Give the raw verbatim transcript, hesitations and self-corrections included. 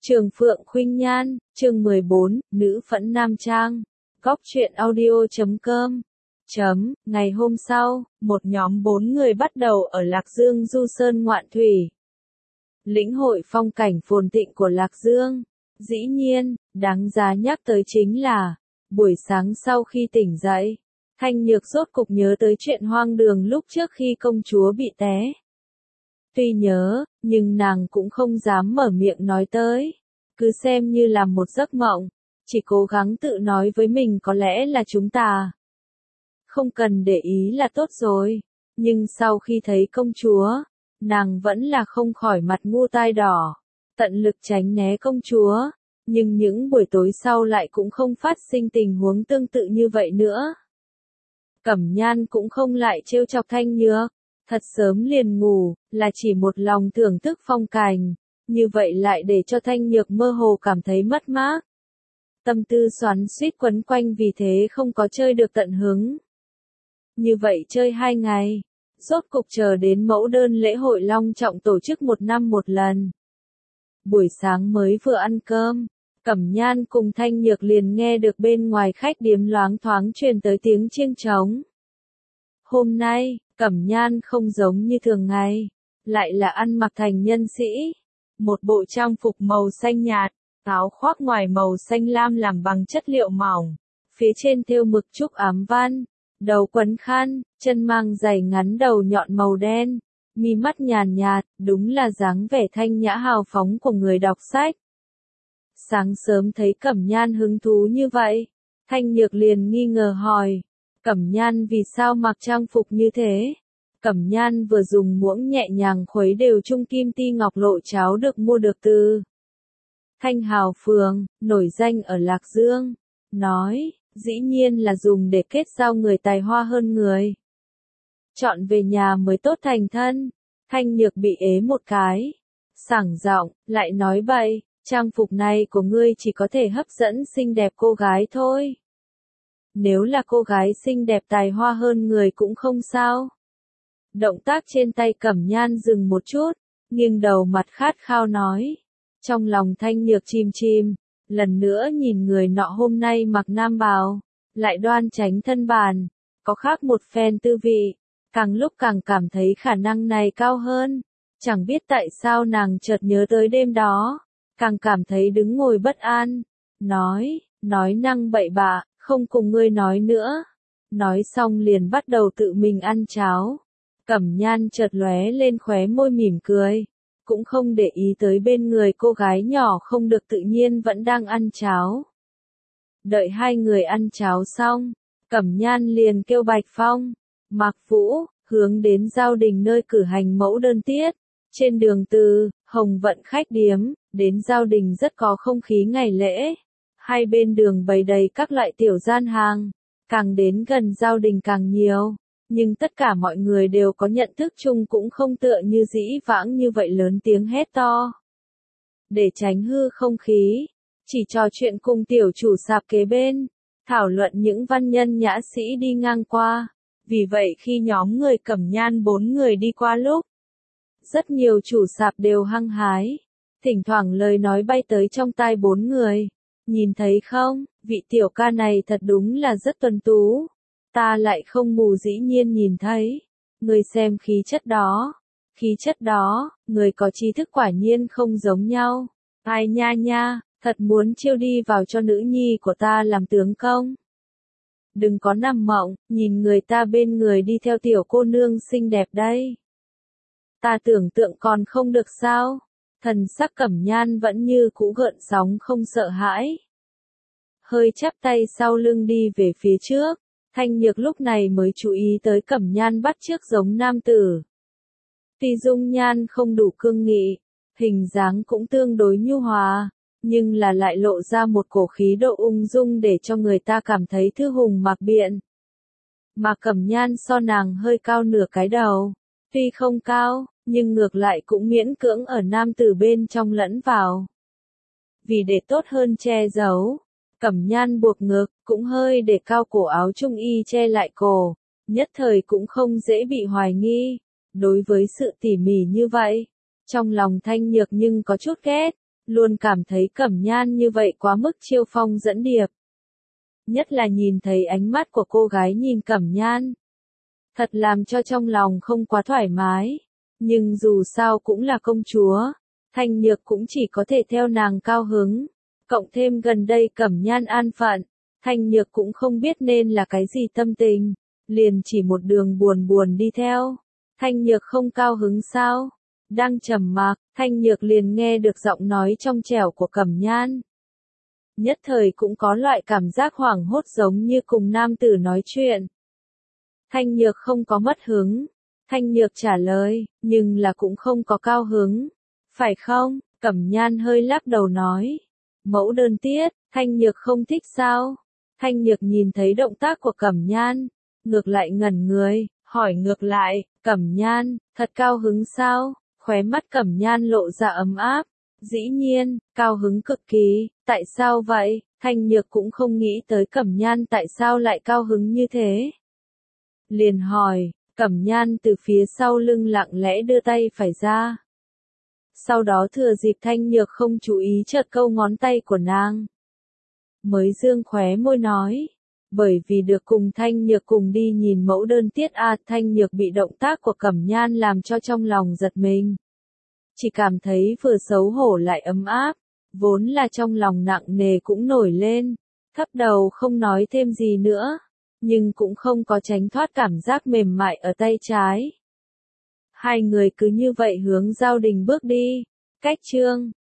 Trường Phượng Khuynh Nhan, chương mười bốn, Nữ Phẫn Nam Trang. Góc truyện audio chấm com. Chấm, ngày hôm sau, một nhóm bốn người bắt đầu ở Lạc Dương du sơn ngoạn thủy. Lĩnh hội phong cảnh phồn thịnh của Lạc Dương. Dĩ nhiên, đáng giá nhắc tới chính là, buổi sáng sau khi tỉnh dậy, Thanh Nhược rốt cục nhớ tới chuyện hoang đường lúc trước khi công chúa bị té. Tuy nhớ, nhưng nàng cũng không dám mở miệng nói tới. Cứ xem như là một giấc mộng, chỉ cố gắng tự nói với mình có lẽ là chúng ta không cần để ý là tốt rồi. Nhưng sau khi thấy công chúa, nàng vẫn là không khỏi mặt ngu tai đỏ, tận lực tránh né công chúa. Nhưng những buổi tối sau lại cũng không phát sinh tình huống tương tự như vậy nữa. Cẩm Nhan cũng không lại trêu chọc Thanh Nhược, thật sớm liền ngủ, là chỉ một lòng thưởng thức phong cảnh, như vậy lại để cho Thanh Nhược mơ hồ cảm thấy mất mát. Tâm tư xoắn xuýt quấn quanh vì thế không có chơi được tận hứng. Như vậy chơi hai ngày, rốt cục chờ đến mẫu đơn lễ hội long trọng tổ chức một năm một lần. Buổi sáng mới vừa ăn cơm, Cẩm Nhan cùng Thanh Nhược liền nghe được bên ngoài khách điếm loáng thoáng truyền tới tiếng chiêng trống. Hôm nay, Cẩm Nhan không giống như thường ngày, lại là ăn mặc thành nhân sĩ. Một bộ trang phục màu xanh nhạt, áo khoác ngoài màu xanh lam làm bằng chất liệu mỏng, phía trên thêu mực trúc ám văn, đầu quấn khăn, chân mang giày ngắn đầu nhọn màu đen, mi mắt nhàn nhạt, đúng là dáng vẻ thanh nhã hào phóng của người đọc sách. Sáng sớm thấy Cẩm Nhan hứng thú như vậy, Thanh Nhược liền nghi ngờ hỏi, Cẩm Nhan vì sao mặc trang phục như thế? Cẩm Nhan vừa dùng muỗng nhẹ nhàng khuấy đều chung kim ti ngọc lộ cháo được mua được từ Thanh Hào Phường, nổi danh ở Lạc Dương, nói, dĩ nhiên là dùng để kết giao người tài hoa hơn người. Chọn về nhà mới tốt thành thân. Thanh Nhược bị ế một cái, sảng giọng, lại nói bậy, trang phục này của ngươi chỉ có thể hấp dẫn xinh đẹp cô gái thôi. Nếu là cô gái xinh đẹp tài hoa hơn người cũng không sao. Động tác trên tay Cẩm Nhan dừng một chút, nghiêng đầu mặt khát khao nói. Trong lòng Thanh Nhược chìm chìm, lần nữa nhìn người nọ hôm nay mặc nam bào, lại đoan chánh thân bàn, có khác một phen tư vị, càng lúc càng cảm thấy khả năng này cao hơn. Chẳng biết tại sao nàng chợt nhớ tới đêm đó, càng cảm thấy đứng ngồi bất an, nói, nói năng bậy bạ, không cùng ngươi nói nữa. Nói xong liền bắt đầu tự mình ăn cháo. Cẩm Nhan chợt lóe lên khóe môi mỉm cười, cũng không để ý tới bên người cô gái nhỏ không được tự nhiên vẫn đang ăn cháo. Đợi hai người ăn cháo xong, Cẩm Nhan liền kêu Bạch Phong, Mạc Vũ, hướng đến Giao Đình nơi cử hành mẫu đơn tiết. Trên đường từ Hồng Vận khách điếm đến Giao Đình rất có không khí ngày lễ. Hai bên đường bày đầy các loại tiểu gian hàng, càng đến gần Giao Đình càng nhiều. Nhưng tất cả mọi người đều có nhận thức chung cũng không tựa như dĩ vãng như vậy lớn tiếng hét to. Để tránh hư không khí, chỉ trò chuyện cùng tiểu chủ sạp kế bên, thảo luận những văn nhân nhã sĩ đi ngang qua. Vì vậy khi nhóm người Cẩm Nhan bốn người đi qua lúc, rất nhiều chủ sạp đều hăng hái, thỉnh thoảng lời nói bay tới trong tai bốn người. Nhìn thấy không, vị tiểu ca này thật đúng là rất tuấn tú. Ta lại không mù dĩ nhiên nhìn thấy. Người xem khí chất đó. Khí chất đó, người có trí thức quả nhiên không giống nhau. Ai nha nha, thật muốn chiêu đi vào cho nữ nhi của ta làm tướng công. Đừng có nằm mộng, nhìn người ta bên người đi theo tiểu cô nương xinh đẹp đây. Ta tưởng tượng còn không được sao. Thần sắc Cẩm Nhan vẫn như cũ gợn sóng không sợ hãi. Hơi chắp tay sau lưng đi về phía trước. Thanh Nhược lúc này mới chú ý tới Cẩm Nhan bắt chước giống nam tử. Tuy dung nhan không đủ cương nghị, hình dáng cũng tương đối nhu hòa, nhưng là lại lộ ra một cổ khí độ ung dung để cho người ta cảm thấy thư hùng mạc biện. Mà Cẩm Nhan so nàng hơi cao nửa cái đầu, tuy không cao, nhưng ngược lại cũng miễn cưỡng ở nam tử bên trong lẫn vào. Vì để tốt hơn che giấu, Cẩm Nhan buộc ngực, cũng hơi để cao cổ áo trung y che lại cổ, nhất thời cũng không dễ bị hoài nghi. Đối với sự tỉ mỉ như vậy, trong lòng Thanh Nhược nhưng có chút ghét, luôn cảm thấy Cẩm Nhan như vậy quá mức chiêu phong dẫn điệp. Nhất là nhìn thấy ánh mắt của cô gái nhìn Cẩm Nhan. Thật làm cho trong lòng không quá thoải mái. Nhưng dù sao cũng là công chúa. Thanh Nhược cũng chỉ có thể theo nàng cao hứng. Cộng thêm gần đây Cẩm Nhan an phận. Thanh Nhược cũng không biết nên là cái gì tâm tình. Liền chỉ một đường buồn buồn đi theo. Thanh Nhược không cao hứng sao? Đang trầm mặc, Thanh Nhược liền nghe được giọng nói trong trẻo của Cẩm Nhan. Nhất thời cũng có loại cảm giác hoảng hốt giống như cùng nam tử nói chuyện. Thanh Nhược không có mất hứng. Thanh Nhược trả lời, nhưng là cũng không có cao hứng. Phải không? Cẩm Nhan hơi lắc đầu nói. Mẫu đơn tiết, Thanh Nhược không thích sao? Thanh Nhược nhìn thấy động tác của Cẩm Nhan. Ngược lại ngẩn người, hỏi ngược lại, Cẩm Nhan, thật cao hứng sao? Khóe mắt Cẩm Nhan lộ ra ấm áp. Dĩ nhiên, cao hứng cực kỳ, tại sao vậy? Thanh Nhược cũng không nghĩ tới Cẩm Nhan tại sao lại cao hứng như thế. Liền hỏi, Cẩm Nhan từ phía sau lưng lặng lẽ đưa tay phải ra. Sau đó thừa dịp Thanh Nhược không chú ý chợt câu ngón tay của nàng. Mới dương khóe môi nói. Bởi vì được cùng Thanh Nhược cùng đi nhìn mẫu đơn tiết a, Thanh Nhược bị động tác của Cẩm Nhan làm cho trong lòng giật mình. Chỉ cảm thấy vừa xấu hổ lại ấm áp, vốn là trong lòng nặng nề cũng nổi lên, thấp đầu không nói thêm gì nữa, nhưng cũng không có tránh thoát cảm giác mềm mại ở tay trái. Hai người cứ như vậy hướng Giao Đình bước đi, cách chương